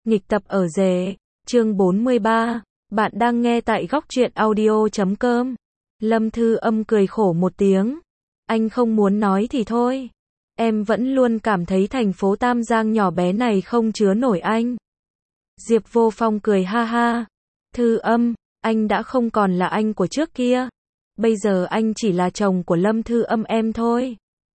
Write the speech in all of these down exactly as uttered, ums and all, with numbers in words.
Nghịch tập ở rể, chương bốn mươi ba, bạn đang nghe tại góc truyện audio chấm com. Lâm Thư Âm cười khổ một tiếng. Anh không muốn nói thì thôi. Em vẫn luôn cảm thấy thành phố Tam Giang nhỏ bé này không chứa nổi anh. Diệp Vô Phong cười ha ha. Thư Âm, anh đã không còn là anh của trước kia. Bây giờ anh chỉ là chồng của Lâm Thư Âm em thôi.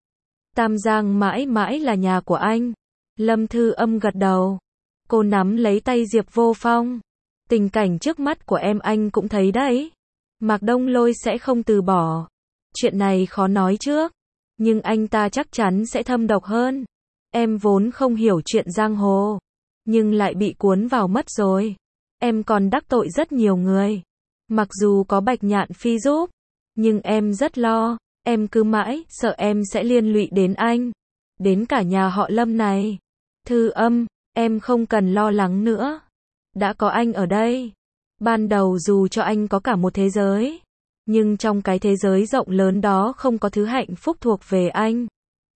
Tam Giang mãi mãi là nhà của anh. Lâm Thư Âm gật đầu. Cô nắm lấy tay Diệp Vô Phong. Tình cảnh trước mắt của em anh cũng thấy đấy. Mạc Đông Lôi sẽ không từ bỏ. Chuyện này khó nói trước. Nhưng anh ta chắc chắn sẽ thâm độc hơn. Em vốn không hiểu chuyện giang hồ. Nhưng lại bị cuốn vào mất rồi. Em còn đắc tội rất nhiều người. Mặc dù có Bạch Nhạn Phi giúp. Nhưng em rất lo. Em cứ mãi sợ em sẽ liên lụy đến anh. Đến cả nhà họ Lâm này. Thư Âm, em không cần lo lắng nữa. Đã có anh ở đây. Ban đầu dù cho anh có cả một thế giới. Nhưng trong cái thế giới rộng lớn đó không có thứ hạnh phúc thuộc về anh.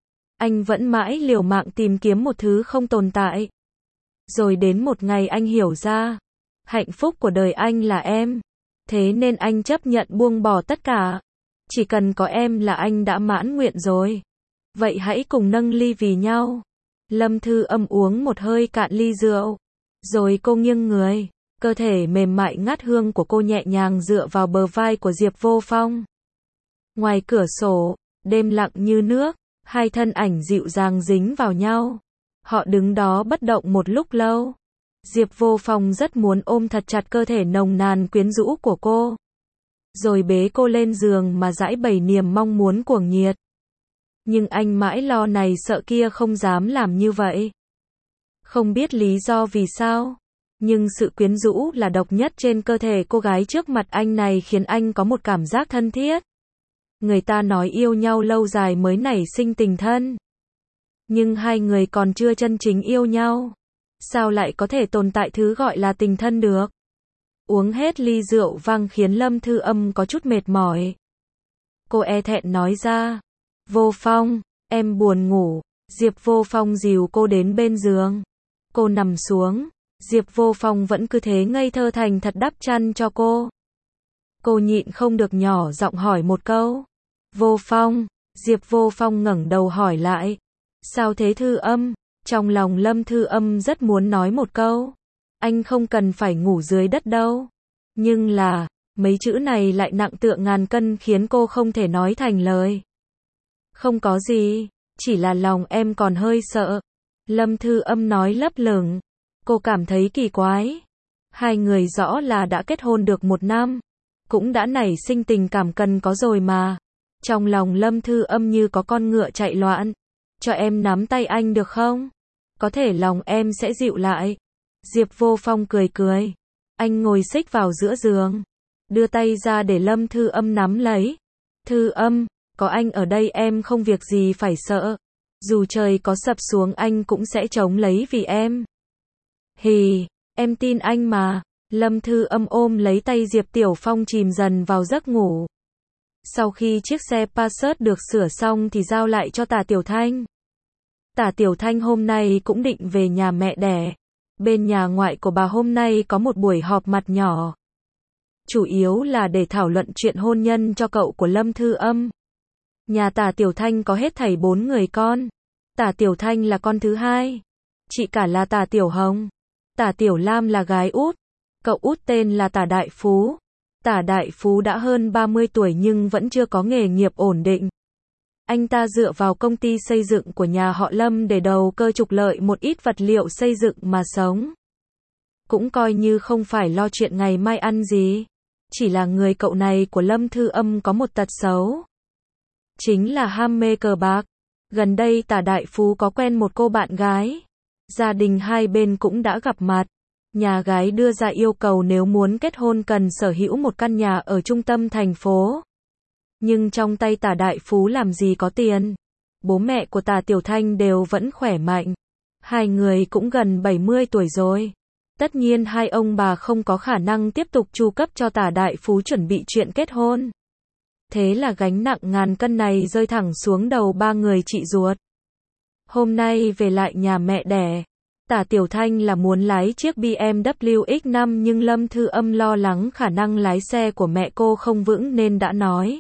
Anh vẫn mãi liều mạng tìm kiếm một thứ không tồn tại. Rồi đến một ngày anh hiểu ra. Hạnh phúc của đời anh là em. Thế nên anh chấp nhận buông bỏ tất cả. Chỉ cần có em là anh đã mãn nguyện rồi. Vậy hãy cùng nâng ly vì nhau. Lâm Thư Âm uống một hơi cạn ly rượu. Rồi cô nghiêng người. Cơ thể mềm mại ngát hương của cô nhẹ nhàng dựa vào bờ vai của Diệp Vô Phong. Ngoài cửa sổ, đêm lặng như nước. Hai thân ảnh dịu dàng dính vào nhau. Họ đứng đó bất động một lúc lâu. Diệp Vô Phong rất muốn ôm thật chặt cơ thể nồng nàn quyến rũ của cô. Rồi bế cô lên giường mà giãi bày niềm mong muốn cuồng nhiệt. Nhưng anh mãi lo này sợ kia không dám làm như vậy. Không biết lý do vì sao. Nhưng sự quyến rũ là độc nhất trên cơ thể cô gái trước mặt anh này khiến anh có một cảm giác thân thiết. Người ta nói yêu nhau lâu dài mới nảy sinh tình thân. Nhưng hai người còn chưa chân chính yêu nhau. Sao lại có thể tồn tại thứ gọi là tình thân được? Uống hết ly rượu vang khiến Lâm Thư Âm có chút mệt mỏi. Cô e thẹn nói ra. Vô Phong, em buồn ngủ. Diệp Vô Phong dìu cô đến bên giường. Cô nằm xuống. Diệp Vô Phong vẫn cứ thế ngây thơ thành thật đắp chăn cho cô. Cô nhịn không được nhỏ giọng hỏi một câu. Vô Phong, Diệp Vô Phong ngẩng đầu hỏi lại. Sao thế Thư Âm? Trong lòng Lâm Thư Âm rất muốn nói một câu. Anh không cần phải ngủ dưới đất đâu. Nhưng là, mấy chữ này lại nặng tựa ngàn cân khiến cô không thể nói thành lời. Không có gì, chỉ là lòng em còn hơi sợ. Lâm Thư Âm nói lấp lửng. Cô cảm thấy kỳ quái. Hai người rõ là đã kết hôn được một năm. Cũng đã nảy sinh tình cảm cần có rồi mà. Trong lòng Lâm Thư Âm như có con ngựa chạy loạn. Cho em nắm tay anh được không? Có thể lòng em sẽ dịu lại. Diệp Vô Phong cười cười. Anh ngồi xích vào giữa giường. Đưa tay ra để Lâm Thư Âm nắm lấy. Thư Âm, có anh ở đây em không việc gì phải sợ. Dù trời có sập xuống anh cũng sẽ chống lấy vì em. Hì, em tin anh mà. Lâm Thư Âm ôm lấy tay Diệp Tiểu Phong chìm dần vào giấc ngủ. Sau khi chiếc xe Passat được sửa xong thì giao lại cho Tả Tiểu Thanh. Tả Tiểu Thanh hôm nay cũng định về nhà mẹ đẻ. Bên nhà ngoại của bà hôm nay có một buổi họp mặt nhỏ. Chủ yếu là để thảo luận chuyện hôn nhân cho cậu của Lâm Thư Âm. Nhà Tả Tiểu Thanh có hết thảy bốn người con. Tả Tiểu Thanh là con thứ hai. Chị cả là Tả Tiểu Hồng. Tả Tiểu Lam là gái út. Cậu út tên là Tả Đại Phú. Tả Đại Phú đã hơn ba mươi tuổi nhưng vẫn chưa có nghề nghiệp ổn định. Anh ta dựa vào công ty xây dựng của nhà họ Lâm để đầu cơ trục lợi một ít vật liệu xây dựng mà sống. Cũng coi như không phải lo chuyện ngày mai ăn gì. Chỉ là người cậu này của Lâm Thư Âm có một tật xấu. Chính là ham mê cờ bạc. Gần đây Tả Đại Phú có quen một cô bạn gái. Gia đình hai bên cũng đã gặp mặt. Nhà gái đưa ra yêu cầu nếu muốn kết hôn cần sở hữu một căn nhà ở trung tâm thành phố. Nhưng trong tay Tả Đại Phú làm gì có tiền. Bố mẹ của Tả Tiểu Thanh đều vẫn khỏe mạnh. Hai người cũng gần bảy mươi tuổi rồi. Tất nhiên hai ông bà không có khả năng tiếp tục chu cấp cho Tả Đại Phú chuẩn bị chuyện kết hôn. Thế là gánh nặng ngàn cân này rơi thẳng xuống đầu ba người chị ruột. Hôm nay về lại nhà mẹ đẻ. Tả Tiểu Thanh là muốn lái chiếc bê em vê ích năm nhưng Lâm Thư Âm lo lắng khả năng lái xe của mẹ cô không vững nên đã nói.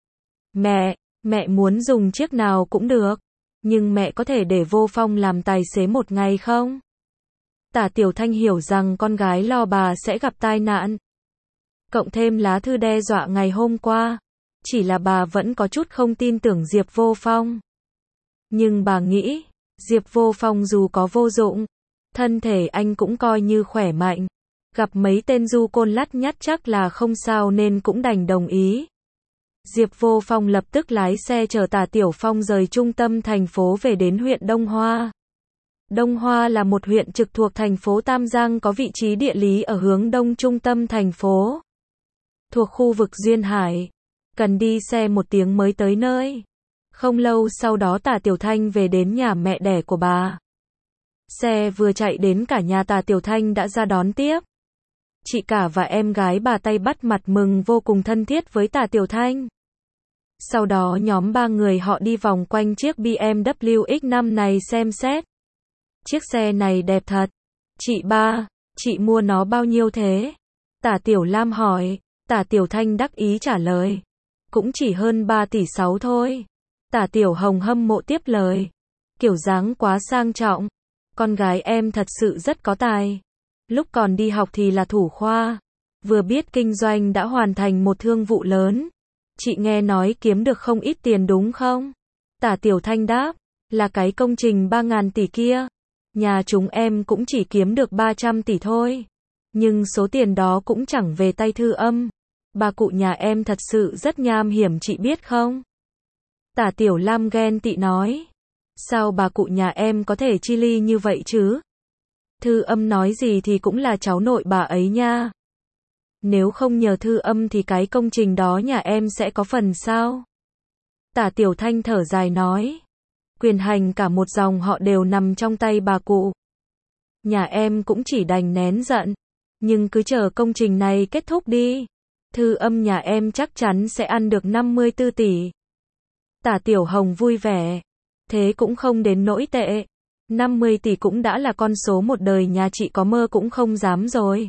Mẹ, mẹ muốn dùng chiếc nào cũng được, nhưng mẹ có thể để Vô Phong làm tài xế một ngày không? Tả Tiểu Thanh hiểu rằng con gái lo bà sẽ gặp tai nạn. Cộng thêm lá thư đe dọa ngày hôm qua, chỉ là bà vẫn có chút không tin tưởng Diệp Vô Phong. Nhưng bà nghĩ, Diệp Vô Phong dù có vô dụng, thân thể anh cũng coi như khỏe mạnh. Gặp mấy tên du côn lắt nhắt chắc là không sao nên cũng đành đồng ý. Diệp Vô Phong lập tức lái xe chở Tả Tiểu Phong rời trung tâm thành phố về đến huyện Đông Hoa. Đông Hoa là một huyện trực thuộc thành phố Tam Giang có vị trí địa lý ở hướng đông trung tâm thành phố. Thuộc khu vực duyên hải. Cần đi xe một tiếng mới tới nơi. Không lâu sau đó Tả Tiểu Thanh về đến nhà mẹ đẻ của bà. Xe vừa chạy đến cả nhà Tả Tiểu Thanh đã ra đón tiếp. Chị cả và em gái bà tay bắt mặt mừng vô cùng thân thiết với Tả Tiểu Thanh. Sau đó nhóm ba người họ đi vòng quanh chiếc bê em vê ích năm này xem xét. Chiếc xe này đẹp thật. Chị ba, chị mua nó bao nhiêu thế? Tả Tiểu Lam hỏi. Tả Tiểu Thanh đắc ý trả lời. Cũng chỉ hơn ba tỷ sáu thôi. Tả Tiểu Hồng hâm mộ tiếp lời. Kiểu dáng quá sang trọng. Con gái em thật sự rất có tài. Lúc còn đi học thì là thủ khoa. Vừa biết kinh doanh đã hoàn thành một thương vụ lớn. Chị nghe nói kiếm được không ít tiền đúng không? Tả Tiểu Thanh đáp. Là cái công trình ba ngàn tỷ kia. Nhà chúng em cũng chỉ kiếm được ba trăm tỷ thôi. Nhưng số tiền đó cũng chẳng về tay Thư Âm. Bà cụ nhà em thật sự rất nham hiểm chị biết không? Tả Tiểu Lam ghen tị nói. Sao bà cụ nhà em có thể chi ly như vậy chứ? Thư Âm nói gì thì cũng là cháu nội bà ấy nha. Nếu không nhờ Thư Âm thì cái công trình đó nhà em sẽ có phần sao? Tả Tiểu Thanh thở dài nói. Quyền hành cả một dòng họ đều nằm trong tay bà cụ. Nhà em cũng chỉ đành nén giận. Nhưng cứ chờ công trình này kết thúc đi. Thư Âm nhà em chắc chắn sẽ ăn được năm mươi tư tỷ. Tả Tiểu Hồng vui vẻ. Thế cũng không đến nỗi tệ. năm mươi tỷ cũng đã là con số một đời nhà chị có mơ cũng không dám rồi.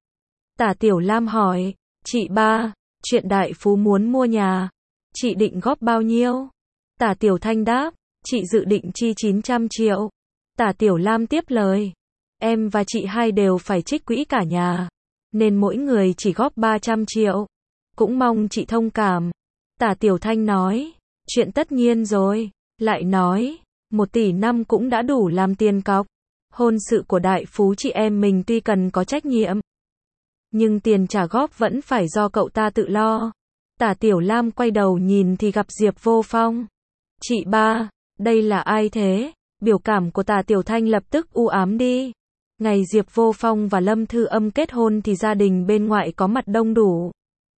Tả Tiểu Lam hỏi. Chị ba, chuyện đại phú muốn mua nhà. Chị định góp bao nhiêu? Tả Tiểu Thanh đáp. Chị dự định chi chín trăm triệu. Tả Tiểu Lam tiếp lời. Em và chị hai đều phải trích quỹ cả nhà. Nên mỗi người chỉ góp ba trăm triệu. Cũng mong chị thông cảm. Tả Tiểu Thanh nói. Chuyện tất nhiên rồi. Lại nói. Một tỷ năm cũng đã đủ làm tiền cọc. Hôn sự của đại phú chị em mình tuy cần có trách nhiệm. Nhưng tiền trả góp vẫn phải do cậu ta tự lo. Tả Tiểu Lam quay đầu nhìn thì gặp Diệp Vô Phong. Chị ba, đây là ai thế? Biểu cảm của Tả Tiểu Thanh lập tức u ám đi. Ngày Diệp Vô Phong và Lâm Thư Âm kết hôn thì gia đình bên ngoại có mặt đông đủ.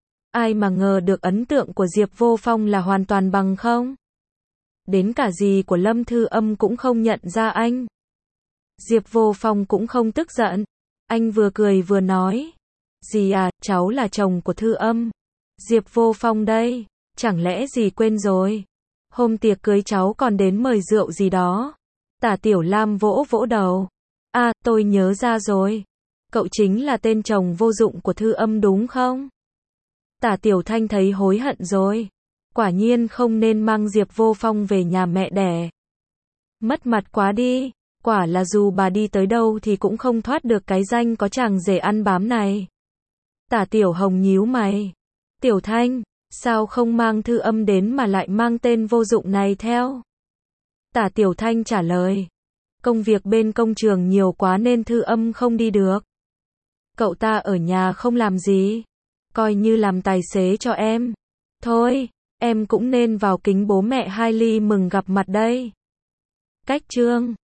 Ai mà ngờ được ấn tượng của Diệp Vô Phong là hoàn toàn bằng không. Đến cả dì của Lâm Thư Âm cũng không nhận ra anh. Diệp Vô Phong cũng không tức giận. Anh vừa cười vừa nói. Dì à, cháu là chồng của Thư Âm. Diệp Vô Phong đây. Chẳng lẽ dì quên rồi? Hôm tiệc cưới cháu còn đến mời rượu gì đó. Tả Tiểu Lam vỗ vỗ đầu. À, tôi nhớ ra rồi. Cậu chính là tên chồng vô dụng của Thư Âm đúng không? Tả Tiểu Thanh thấy hối hận rồi. Quả nhiên không nên mang Diệp Vô Phong về nhà mẹ đẻ. Mất mặt quá đi. Quả là dù bà đi tới đâu thì cũng không thoát được cái danh có chàng rể ăn bám này. Tả Tiểu Hồng nhíu mày. Tiểu Thanh, sao không mang Thư Âm đến mà lại mang tên vô dụng này theo? Tả Tiểu Thanh trả lời. Công việc bên công trường nhiều quá nên Thư Âm không đi được. Cậu ta ở nhà không làm gì. Coi như làm tài xế cho em. Thôi, em cũng nên vào kính bố mẹ hai ly mừng gặp mặt đây. Cách chương